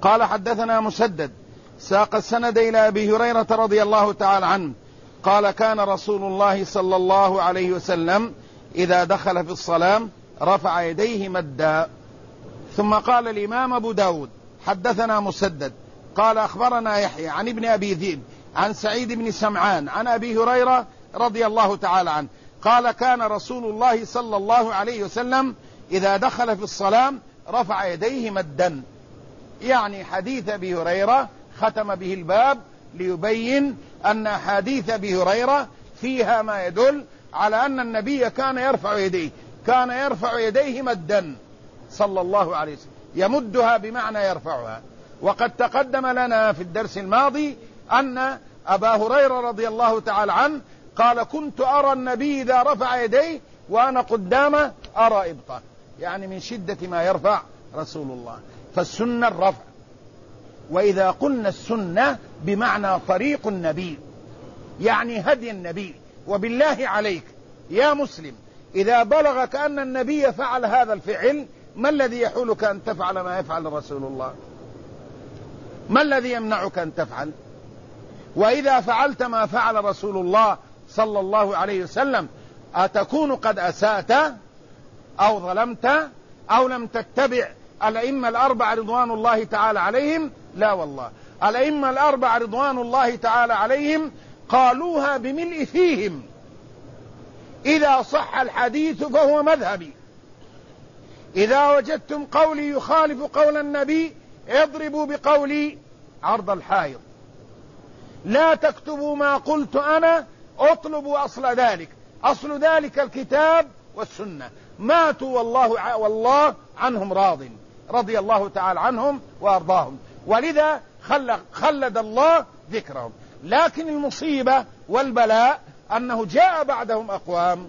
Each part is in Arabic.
قال حدثنا مسدد ساق السند إلى أبي هريرة رضي الله تعالى عنه قال كان رسول الله صلى الله عليه وسلم إذا دخل في الصلاة رفع يديه مدا. ثم قال الإمام أبو داود حدثنا مسدد قال أخبرنا يحيى عن ابن أبي ذئب عن سعيد بن سمعان عن أبي هريرة رضي الله تعالى عنه قال كان رسول الله صلى الله عليه وسلم إذا دخل في الصلاة رفع يديه مدا. يعني حديث أبي هريرة ختم به الباب ليبين أن حديث أبي هريرة فيها ما يدل على أن النبي كان يرفع يديه مدا صلى الله عليه وسلم، يمدها بمعنى يرفعها. وقد تقدم لنا في الدرس الماضي أن أبا هريرة رضي الله تعالى عنه قال كنت أرى النبي إذا رفع يديه وأنا قدامه أرى إبطه، يعني من شدة ما يرفع رسول الله. فالسنة الرفع. وإذا قلنا السنة بمعنى طريق النبي، يعني هدي النبي. وبالله عليك يا مسلم إذا بلغك أن النبي فعل هذا الفعل، ما الذي يحولك أن تفعل ما يفعل رسول الله؟ ما الذي يمنعك أن تفعل؟ وإذا فعلت ما فعل رسول الله صلى الله عليه وسلم أتكون قد أسأت أو ظلمت أو لم تتبع الأئمة الأربعة رضوان الله تعالى عليهم؟ لا والله، الأئمة الأربعة رضوان الله تعالى عليهم قالوها بملء فيهم: إذا صح الحديث فهو مذهبي، إذا وجدتم قولي يخالف قول النبي اضربوا بقولي عرض الحائط، لا تكتبوا ما قلت أنا، اطلبوا أصل ذلك. أصل ذلك الكتاب والسنة. ماتوا والله عنهم راض، رضي الله تعالى عنهم وأرضاهم، ولذا خلد الله ذكرهم. لكن المصيبة والبلاء أنه جاء بعدهم أقوام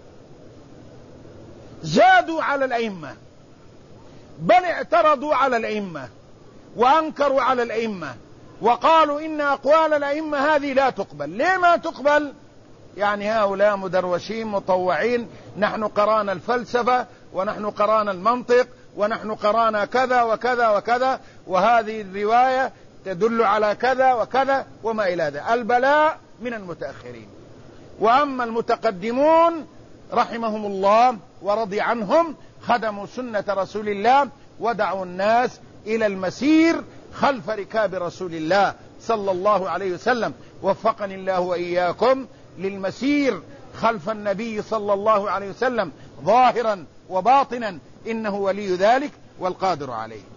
زادوا على الأئمة، بل اعترضوا على الأئمة وأنكروا على الأئمة وقالوا إن أقوال الأئمة هذه لا تقبل. ليه ما تقبل؟ يعني هؤلاء مدروشين مطوعين، نحن قرانا الفلسفة ونحن قرانا المنطق ونحن قرانا كذا وكذا وكذا، وهذه الرواية تدل على كذا وكذا وما إلى ذلك. البلاء من المتأخرين. وأما المتقدمون رحمهم الله ورضي عنهم خدموا سنة رسول الله ودعوا الناس إلى المسير خلف ركاب رسول الله صلى الله عليه وسلم. وفقني الله وإياكم للمسير خلف النبي صلى الله عليه وسلم ظاهرا وباطنا، إنه ولي ذلك والقادر عليه.